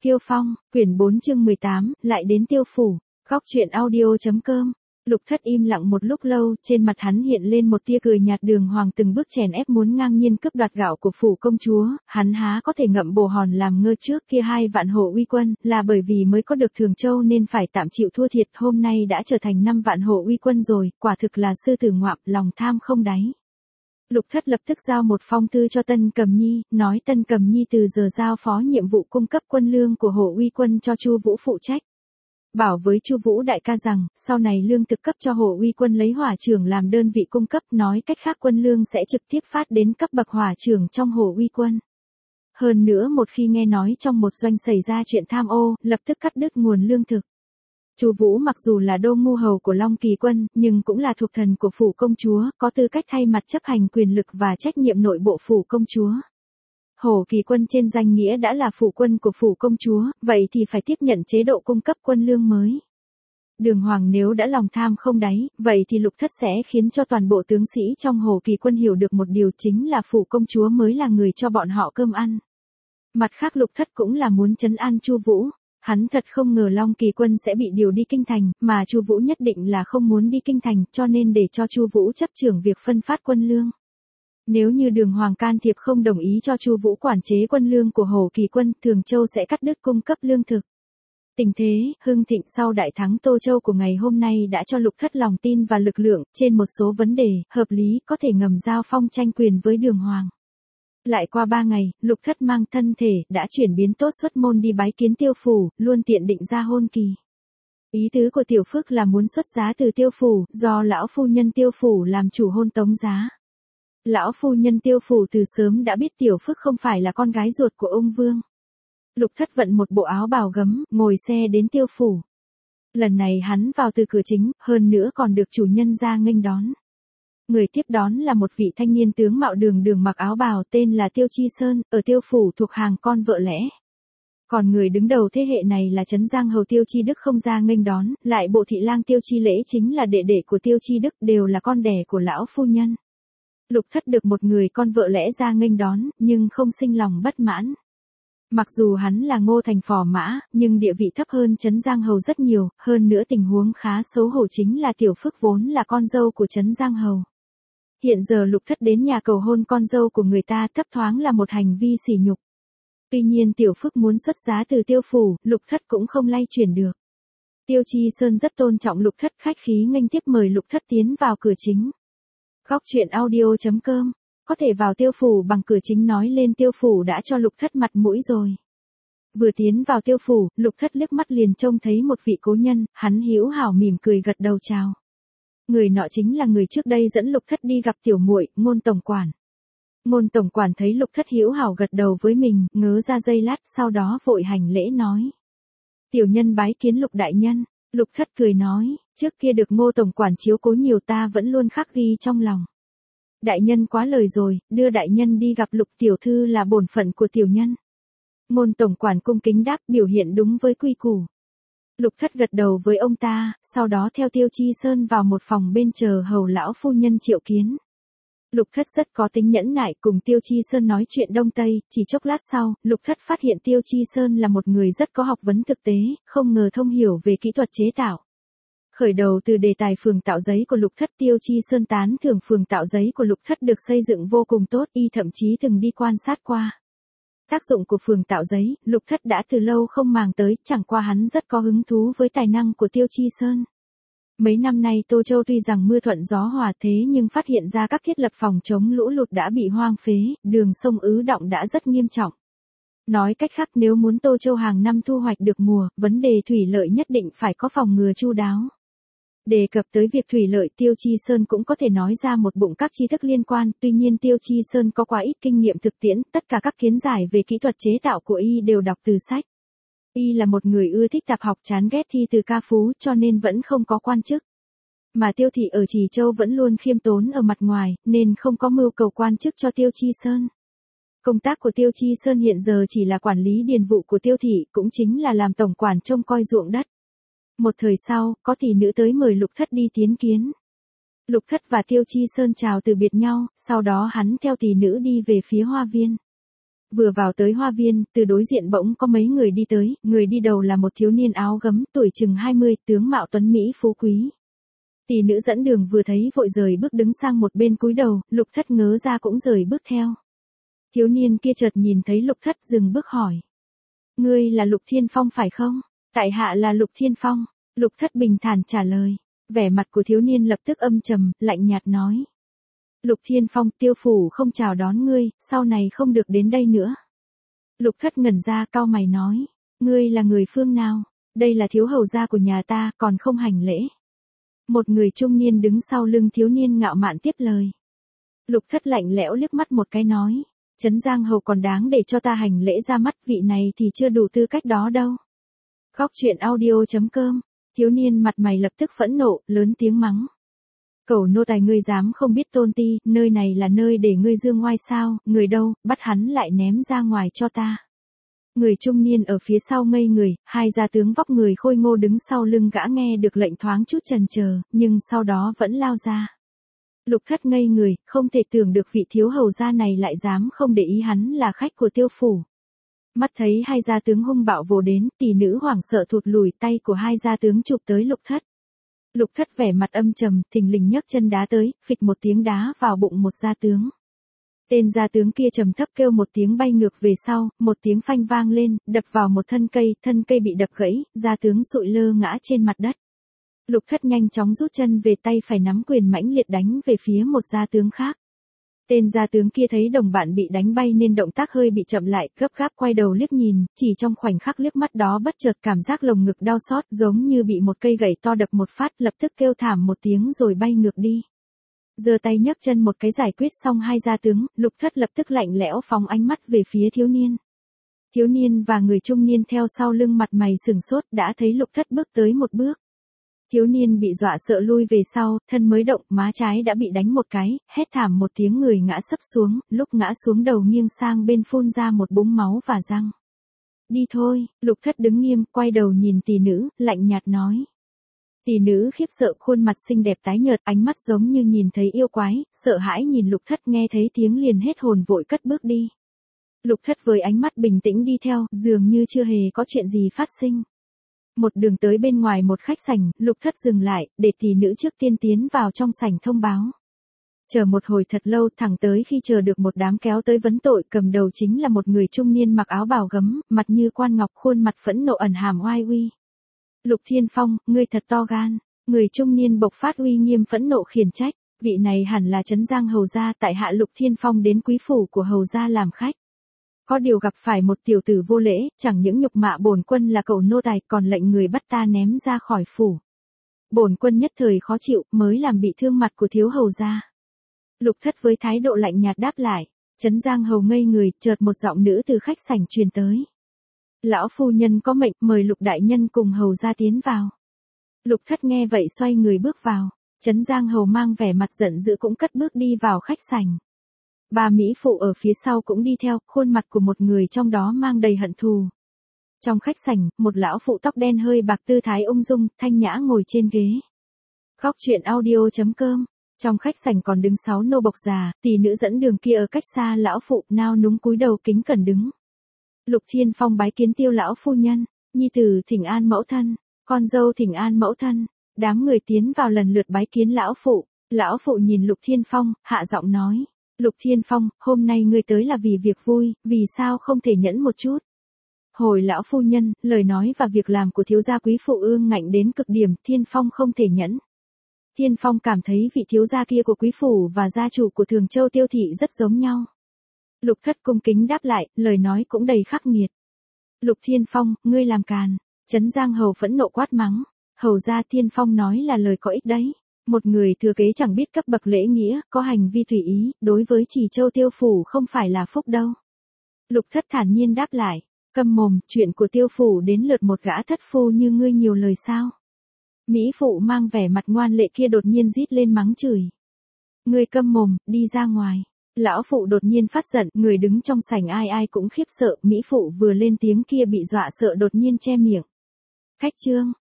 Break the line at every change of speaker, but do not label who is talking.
Kiêu Phong, quyển 4 chương 18, lại đến Tiêu phủ. Góc truyện audio.com. Lục Thất im lặng một lúc lâu, trên mặt hắn hiện lên một tia cười nhạt. Đường Hoàng từng bước chèn ép muốn ngang nhiên cướp đoạt gạo của phủ công chúa, hắn há có thể ngậm bồ hòn làm ngơ trước kia. 2 vạn hộ uy quân, là bởi vì mới có được Thường Châu nên phải tạm chịu thua thiệt, hôm nay đã trở thành 5 vạn hộ uy quân rồi, quả thực là sư tử ngoạm, lòng tham không đáy. Lục Thất lập tức giao một phong thư cho Tân Cẩm Nhi, nói Tân Cẩm Nhi từ giờ giao phó nhiệm vụ cung cấp quân lương của hộ uy quân cho Chu Vũ phụ trách. Bảo với Chu Vũ đại ca rằng, sau này lương thực cấp cho hộ uy quân lấy hỏa trưởng làm đơn vị cung cấp, nói cách khác quân lương sẽ trực tiếp phát đến cấp bậc hỏa trưởng trong hộ uy quân. Hơn nữa một khi nghe nói trong một doanh xảy ra chuyện tham ô, lập tức cắt đứt nguồn lương thực. Chu Vũ mặc dù là đô ngu hầu của Long Kỳ quân, nhưng cũng là thuộc thần của phủ công chúa, có tư cách thay mặt chấp hành quyền lực và trách nhiệm nội bộ phủ công chúa. Hổ Kỳ quân trên danh nghĩa đã là phủ quân của phủ công chúa, vậy thì phải tiếp nhận chế độ cung cấp quân lương mới. Đường Hoàng nếu đã lòng tham không đáy, vậy thì Lục Thất sẽ khiến cho toàn bộ tướng sĩ trong Hổ Kỳ quân hiểu được một điều, chính là phủ công chúa mới là người cho bọn họ cơm ăn. Mặt khác Lục Thất cũng là muốn trấn an Chu Vũ. Hắn thật không ngờ Long Kỳ quân sẽ bị điều đi kinh thành, mà Chu Vũ nhất định là không muốn đi kinh thành, cho nên để cho Chu Vũ chấp trưởng việc phân phát quân lương. Nếu như Đường Hoàng can thiệp không đồng ý cho Chu Vũ quản chế quân lương của Hổ Kỳ quân, Thường Châu sẽ cắt đứt cung cấp lương thực. Tình thế hưng thịnh sau đại thắng Tô Châu của ngày hôm nay đã cho Lục Thất lòng tin và lực lượng, trên một số vấn đề hợp lý có thể ngầm giao phong tranh quyền với Đường Hoàng. Lại qua 3 ngày, Lục Thất mang thân thể đã chuyển biến tốt, xuất môn đi bái kiến Tiêu phủ, luôn tiện định ra hôn kỳ. Ý tứ của Tiểu Phước là muốn xuất giá từ Tiêu phủ, do lão phu nhân Tiêu phủ làm chủ hôn tống giá. Lão phu nhân Tiêu phủ từ sớm đã biết Tiểu Phước không phải là con gái ruột của ông Vương. Lục Thất vận một bộ áo bào gấm, ngồi xe đến Tiêu phủ. Lần này hắn vào từ cửa chính, hơn nữa còn được chủ nhân ra nghênh đón. Người tiếp đón là một vị thanh niên tướng mạo đường đường mặc áo bào, tên là Tiêu Chi Sơn, ở Tiêu phủ thuộc hàng con vợ lẽ. Còn người đứng đầu thế hệ này là Trấn Giang hầu Tiêu Chi Đức không ra nghênh đón, lại bộ thị lang Tiêu Chi Lễ chính là đệ đệ của Tiêu Chi Đức, đều là con đẻ của lão phu nhân. Lục Thất được một người con vợ lẽ ra nghênh đón, nhưng không sinh lòng bất mãn. Mặc dù hắn là Ngô Thành phò mã, nhưng địa vị thấp hơn Trấn Giang hầu rất nhiều, hơn nữa tình huống khá xấu hổ chính là Tiểu Phước vốn là con dâu của Trấn Giang hầu. Hiện giờ Lục Thất đến nhà cầu hôn con dâu của người ta, thấp thoáng là một hành vi sỉ nhục. Tuy nhiên Tiểu Phước muốn xuất giá từ Tiêu phủ, Lục Thất cũng không lay chuyển được. Tiêu Chi Sơn rất tôn trọng Lục Thất, khách khí nghênh tiếp mời Lục Thất tiến vào cửa chính. Góc truyện audio.com. Có thể vào Tiêu phủ bằng cửa chính nói lên Tiêu phủ đã cho Lục Thất mặt mũi rồi. Vừa tiến vào Tiêu phủ, Lục Thất liếc mắt liền trông thấy một vị cố nhân, hắn hữu hảo mỉm cười gật đầu chào. Người nọ chính là người trước đây dẫn Lục Thất đi gặp tiểu muội, Ngôn tổng quản. Ngôn tổng quản thấy Lục Thất hữu hảo gật đầu với mình, ngớ ra giây lát, sau đó vội hành lễ nói: "Tiểu nhân bái kiến Lục đại nhân." Lục Thất cười nói: "Trước kia được Ngô tổng quản chiếu cố nhiều, ta vẫn luôn khắc ghi trong lòng. Đại nhân quá lời rồi, đưa đại nhân đi gặp Lục tiểu thư là bổn phận của tiểu nhân." Ngôn tổng quản cung kính đáp, biểu hiện đúng với quy củ. Lục Thất gật đầu với ông ta, sau đó theo Tiêu Chi Sơn vào một phòng bên chờ hầu lão phu nhân triệu kiến. Lục Thất rất có tính nhẫn nại, cùng Tiêu Chi Sơn nói chuyện đông tây, chỉ chốc lát sau, Lục Thất phát hiện Tiêu Chi Sơn là một người rất có học vấn thực tế, không ngờ thông hiểu về kỹ thuật chế tạo. Khởi đầu từ đề tài phường tạo giấy của Lục Thất, Tiêu Chi Sơn tán thưởng phường tạo giấy của Lục Thất được xây dựng vô cùng tốt, y thậm chí từng đi quan sát qua. Tác dụng của phường tạo giấy, Lục Thất đã từ lâu không màng tới, chẳng qua hắn rất có hứng thú với tài năng của Tiêu Chi Sơn. Mấy năm nay Tô Châu tuy rằng mưa thuận gió hòa thế nhưng phát hiện ra các thiết lập phòng chống lũ lụt đã bị hoang phế, đường sông ứ đọng đã rất nghiêm trọng. Nói cách khác, nếu muốn Tô Châu hàng năm thu hoạch được mùa, vấn đề thủy lợi nhất định phải có phòng ngừa chu đáo. Đề cập tới việc thủy lợi, Tiêu Chi Sơn cũng có thể nói ra một bụng các tri thức liên quan, tuy nhiên Tiêu Chi Sơn có quá ít kinh nghiệm thực tiễn, tất cả các kiến giải về kỹ thuật chế tạo của y đều đọc từ sách. Y là một người ưa thích tạp học, chán ghét thi từ ca phú, cho nên vẫn không có quan chức. Mà Tiêu thị ở Trì Châu vẫn luôn khiêm tốn ở mặt ngoài, nên không có mưu cầu quan chức cho Tiêu Chi Sơn. Công tác của Tiêu Chi Sơn hiện giờ chỉ là quản lý điền vụ của Tiêu thị, cũng chính là làm tổng quản trông coi ruộng đất. Một thời sau, có tỷ nữ tới mời Lục Thất đi tiến kiến. Lục Thất và Tiêu Chi Sơn chào từ biệt nhau, sau đó hắn theo tỷ nữ đi về phía hoa viên. Vừa vào tới hoa viên, từ đối diện bỗng có mấy người đi tới, người đi đầu là một thiếu niên áo gấm, tuổi chừng 20, tướng mạo tuấn Mỹ phú quý. Tỷ nữ dẫn đường vừa thấy vội rời bước đứng sang một bên cúi đầu, Lục Thất ngớ ra cũng rời bước theo. Thiếu niên kia chợt nhìn thấy Lục Thất dừng bước hỏi. Ngươi là Lục Thiên Phong phải không? Tại hạ là Lục Thiên Phong. Lục Thất bình thản trả lời. Vẻ mặt của thiếu niên lập tức âm trầm, lạnh nhạt nói. Lục Thiên Phong, Tiêu phủ không chào đón ngươi, sau này không được đến đây nữa. Lục Thất ngẩn ra cau mày nói. Ngươi là người phương nào? Đây là thiếu hầu gia của nhà ta, còn không hành lễ. Một người trung niên đứng sau lưng thiếu niên ngạo mạn tiếp lời. Lục Thất lạnh lẽo liếc mắt một cái nói. Trấn Giang hầu còn đáng để cho ta hành lễ ra mắt, vị này thì chưa đủ tư cách đó đâu. Góc truyện audio.com. Thiếu niên mặt mày lập tức phẫn nộ, lớn tiếng mắng. Cẩu nô tài, ngươi dám không biết tôn ti, nơi này là nơi để ngươi dương ngoai sao, người đâu, bắt hắn lại ném ra ngoài cho ta. Người trung niên ở phía sau ngây người, hai gia tướng vóc người khôi ngô đứng sau lưng gã nghe được lệnh thoáng chút chần chờ, nhưng sau đó vẫn lao ra. Lục Thất ngây người, không thể tưởng được vị thiếu hầu gia này lại dám không để ý hắn là khách của Tiêu phủ. Mắt thấy hai gia tướng hung bạo vồ đến, tỷ nữ hoảng sợ thụt lùi, tay của hai gia tướng chụp tới Lục Thất. Lục Thất vẻ mặt âm trầm, thình lình nhấc chân đá tới, phịch một tiếng đá vào bụng một gia tướng. Tên gia tướng kia trầm thấp kêu một tiếng bay ngược về sau, một tiếng phanh vang lên, đập vào một thân cây bị đập gãy, gia tướng sụi lơ ngã trên mặt đất. Lục Thất nhanh chóng rút chân về, tay phải nắm quyền mãnh liệt đánh về phía một gia tướng khác. Tên gia tướng kia thấy đồng bạn bị đánh bay nên động tác hơi bị chậm lại, gấp gáp quay đầu liếc nhìn, chỉ trong khoảnh khắc liếc mắt đó bất chợt cảm giác lồng ngực đau xót, giống như bị một cây gậy to đập một phát, lập tức kêu thảm một tiếng rồi bay ngược đi. Giơ tay nhấc chân một cái giải quyết xong hai gia tướng, Lục Thất lập tức lạnh lẽo phóng ánh mắt về phía thiếu niên. Thiếu niên và người trung niên theo sau lưng mặt mày sửng sốt, đã thấy Lục Thất bước tới một bước. Thiếu niên bị dọa sợ lui về sau, thân mới động, má trái đã bị đánh một cái, hét thảm một tiếng, người ngã sấp xuống, lúc ngã xuống đầu nghiêng sang bên phun ra một búng máu và răng. Đi thôi, Lục Thất đứng nghiêm, quay đầu nhìn tỷ nữ, lạnh nhạt nói. Tỷ nữ khiếp sợ, khuôn mặt xinh đẹp tái nhợt, ánh mắt giống như nhìn thấy yêu quái, sợ hãi nhìn Lục Thất, nghe thấy tiếng liền hết hồn vội cất bước đi. Lục Thất với ánh mắt bình tĩnh đi theo, dường như chưa hề có chuyện gì phát sinh. Một đường tới bên ngoài một khách sảnh, Lục Thất dừng lại, để tỷ nữ trước tiên tiến vào trong sảnh thông báo. Chờ một hồi thật lâu, thẳng tới khi chờ được một đám kéo tới vấn tội, cầm đầu chính là một người trung niên mặc áo bào gấm, mặt như quan ngọc, khuôn mặt phẫn nộ ẩn hàm oai uy. Lục Thiên Phong, ngươi thật to gan. Người trung niên bộc phát uy nghiêm phẫn nộ khiển trách, vị này hẳn là Trấn Giang hầu gia, tại hạ Lục Thiên Phong đến quý phủ của hầu gia làm khách. Có điều gặp phải một tiểu tử vô lễ, chẳng những nhục mạ bổn quân là cẩu nô tài, còn lệnh người bắt ta ném ra khỏi phủ. Bổn quân nhất thời khó chịu, mới làm bị thương mặt của thiếu hầu gia. Lục Thất với thái độ lạnh nhạt đáp lại. Trấn Giang hầu ngây người, chợt một giọng nữ từ khách sảnh truyền tới. Lão phu nhân có mệnh, mời Lục đại nhân cùng hầu gia tiến vào. Lục Thất nghe vậy xoay người bước vào. Trấn Giang hầu mang vẻ mặt giận dữ cũng cất bước đi vào khách sảnh. Ba mỹ phụ ở phía sau cũng đi theo, khuôn mặt của một người trong đó mang đầy hận thù. Trong khách sảnh, một lão phụ tóc đen hơi bạc tư thái ung dung, thanh nhã ngồi trên ghế. Góc truyện audio.com. Trong khách sảnh còn đứng 6 nô bộc già, tỷ nữ dẫn đường kia ở cách xa lão phụ, nao núng cúi đầu kính cẩn đứng. Lục Thiên Phong bái kiến Tiêu lão phu nhân, nhi tử thỉnh an mẫu thân, con dâu thỉnh an mẫu thân. Đám người tiến vào lần lượt bái kiến lão phụ. Lão phụ nhìn Lục Thiên Phong, hạ giọng nói. Lục Thiên Phong, hôm nay ngươi tới là vì việc vui, vì sao không thể nhẫn một chút? Hồi lão phu nhân, lời nói và việc làm của thiếu gia quý phụ ương ngạnh đến cực điểm, Thiên Phong không thể nhẫn. Thiên Phong cảm thấy vị thiếu gia kia của quý phủ và gia chủ của Thường Châu Tiêu thị rất giống nhau. Lục Thất cung kính đáp lại, lời nói cũng đầy khắc nghiệt. Lục Thiên Phong, ngươi làm càn. Trấn Giang hầu phẫn nộ quát mắng. Hầu gia, Thiên Phong nói là lời có ích đấy. Một người thừa kế chẳng biết cấp bậc lễ nghĩa, có hành vi tùy ý, đối với Trì Châu Tiêu phủ không phải là phúc đâu. Lục Thất thản nhiên đáp lại. Câm mồm, chuyện của Tiêu phủ đến lượt một gã thất phu như ngươi nhiều lời sao? Mỹ phụ mang vẻ mặt ngoan lệ kia đột nhiên rít lên mắng chửi. Ngươi câm mồm, đi ra ngoài. Lão phụ đột nhiên phát giận, người đứng trong sảnh ai ai cũng khiếp sợ, Mỹ phụ vừa lên tiếng kia bị dọa sợ đột nhiên che miệng. Khách trương,